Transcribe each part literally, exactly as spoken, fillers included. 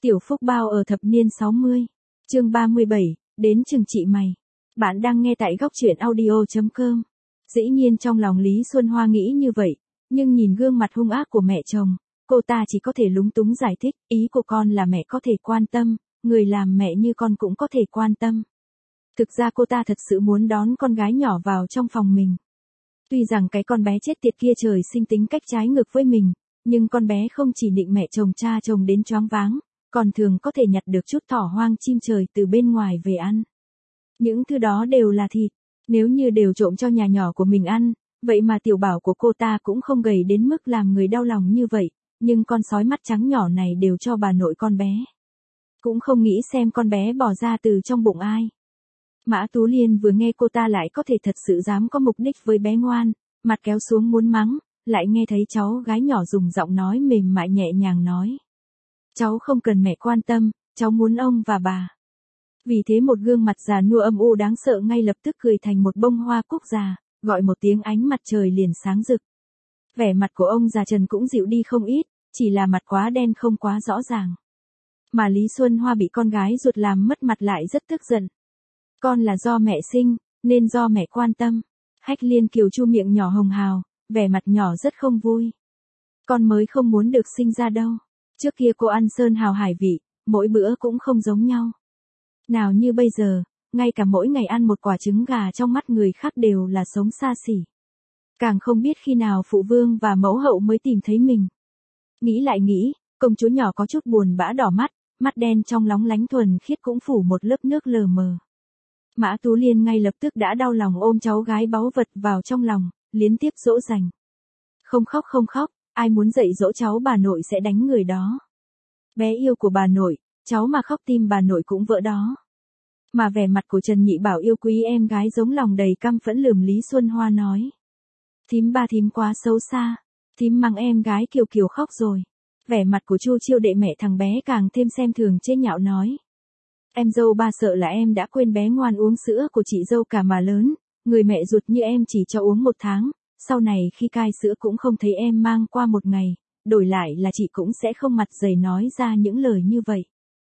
Tiểu Phúc Bao ở thập niên sáu mươi. Chương ba mươi bảy, đến chừng chị mày. Bạn đang nghe tại góc truyện audio chấm com. Dĩ nhiên trong lòng Lý Xuân Hoa nghĩ như vậy, nhưng nhìn gương mặt hung ác của mẹ chồng, cô ta chỉ có thể lúng túng giải thích, ý của con là mẹ có thể quan tâm, người làm mẹ như con cũng có thể quan tâm. Thực ra cô ta thật sự muốn đón con gái nhỏ vào trong phòng mình. Tuy rằng cái con bé chết tiệt kia trời sinh tính cách trái ngược với mình, nhưng con bé không chỉ nịnh mẹ chồng cha chồng đến choáng váng, còn thường có thể nhặt được chút thỏ hoang chim trời từ bên ngoài về ăn. Những thứ đó đều là thịt, nếu như đều trộm cho nhà nhỏ của mình ăn, vậy mà tiểu bảo của cô ta cũng không gầy đến mức làm người đau lòng như vậy, nhưng con sói mắt trắng nhỏ này đều cho bà nội con bé. Cũng không nghĩ xem con bé bỏ ra từ trong bụng ai. Mã Tú Liên vừa nghe cô ta lại có thể thật sự dám có mục đích với bé ngoan, mặt kéo xuống muốn mắng, lại nghe thấy cháu gái nhỏ dùng giọng nói mềm mại nhẹ nhàng nói. Cháu không cần mẹ quan tâm, cháu muốn ông và bà. Vì thế một gương mặt già nua âm u đáng sợ ngay lập tức cười thành một bông hoa cúc già, gọi một tiếng ánh mặt trời liền sáng rực. Vẻ mặt của ông già Trần cũng dịu đi không ít, chỉ là mặt quá đen không quá rõ ràng. Mà Lý Xuân Hoa bị con gái ruột làm mất mặt lại rất tức giận. Con là do mẹ sinh, nên do mẹ quan tâm. Hách Liên Kiều chu miệng nhỏ hồng hào, vẻ mặt nhỏ rất không vui. Con mới không muốn được sinh ra đâu. Trước kia cô ăn sơn hào hải vị, mỗi bữa cũng không giống nhau. Nào như bây giờ, ngay cả mỗi ngày ăn một quả trứng gà trong mắt người khác đều là sống xa xỉ. Càng không biết khi nào phụ vương và mẫu hậu mới tìm thấy mình. Nghĩ lại nghĩ, công chúa nhỏ có chút buồn bã đỏ mắt, mắt đen trong lóng lánh thuần khiết cũng phủ một lớp nước lờ mờ. Mã Tú Liên ngay lập tức đã đau lòng ôm cháu gái báu vật vào trong lòng, liên tiếp dỗ dành. Không khóc không khóc, ai muốn dạy dỗ cháu bà nội sẽ đánh người đó. Bé yêu của bà nội, cháu mà khóc tim bà nội cũng vỡ đó. Mà vẻ mặt của Trần Nhị Bảo yêu quý em gái giống lòng đầy căm phẫn lườm Lý Xuân Hoa nói. Thím ba thím quá xấu xa, thím mắng em gái Kiều Kiều khóc rồi. Vẻ mặt của Chu Chiêu đệ mẹ thằng bé càng thêm xem thường chế nhạo nói. Em dâu ba sợ là em đã quên bé ngoan uống sữa của chị dâu cả mà lớn, người mẹ ruột như em chỉ cho uống một tháng, sau này khi cai sữa cũng không thấy em mang qua một ngày, đổi lại là chị cũng sẽ không mặt dày nói ra những lời như vậy.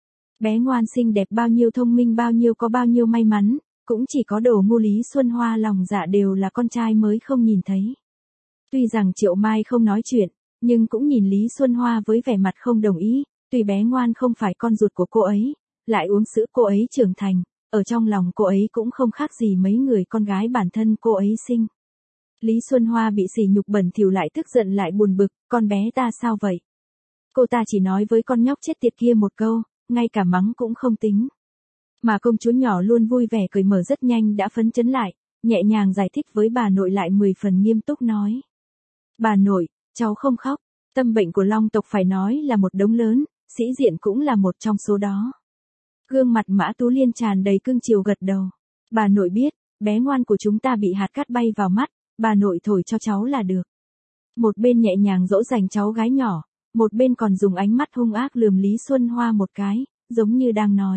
Bé ngoan xinh đẹp bao nhiêu thông minh bao nhiêu có bao nhiêu may mắn, cũng chỉ có đồ ngu Lý Xuân Hoa lòng dạ đều là con trai mới không nhìn thấy. Tuy rằng Triệu Mai không nói chuyện, nhưng cũng nhìn Lý Xuân Hoa với vẻ mặt không đồng ý, tuy bé ngoan không phải con ruột của cô ấy, lại uống sữa cô ấy trưởng thành, ở trong lòng cô ấy cũng không khác gì mấy người con gái bản thân cô ấy sinh. Lý Xuân Hoa bị sỉ nhục bẩn thỉu lại tức giận lại buồn bực, con bé ta sao vậy? Cô ta chỉ nói với con nhóc chết tiệt kia một câu, ngay cả mắng cũng không tính. Mà công chúa nhỏ luôn vui vẻ cười mở rất nhanh đã phấn chấn lại, nhẹ nhàng giải thích với bà nội lại mười phần nghiêm túc nói. Bà nội, cháu không khóc, tâm bệnh của Long tộc phải nói là một đống lớn, sĩ diện cũng là một trong số đó. Gương mặt Mã Tú Liên tràn đầy cưng chiều gật đầu. Bà nội biết, bé ngoan của chúng ta bị hạt cát bay vào mắt, bà nội thổi cho cháu là được. Một bên nhẹ nhàng dỗ dành cháu gái nhỏ, một bên còn dùng ánh mắt hung ác lườm Lý Xuân Hoa một cái, giống như đang nói.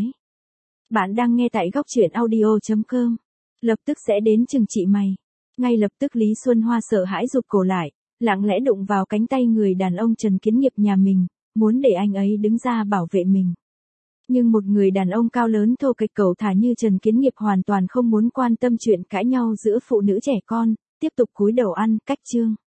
Bạn đang nghe tại góc truyện audio chấm com. Lập tức sẽ đến chừng chị mày. Ngay lập tức Lý Xuân Hoa sợ hãi rụt cổ lại, lặng lẽ đụng vào cánh tay người đàn ông Trần Kiến Nghiệp nhà mình, muốn để anh ấy đứng ra bảo vệ mình. Nhưng một người đàn ông cao lớn thô kệch cẩu thả như Trần Kiến Nghiệp hoàn toàn không muốn quan tâm chuyện cãi nhau giữa phụ nữ trẻ con, tiếp tục cúi đầu ăn, cách chương.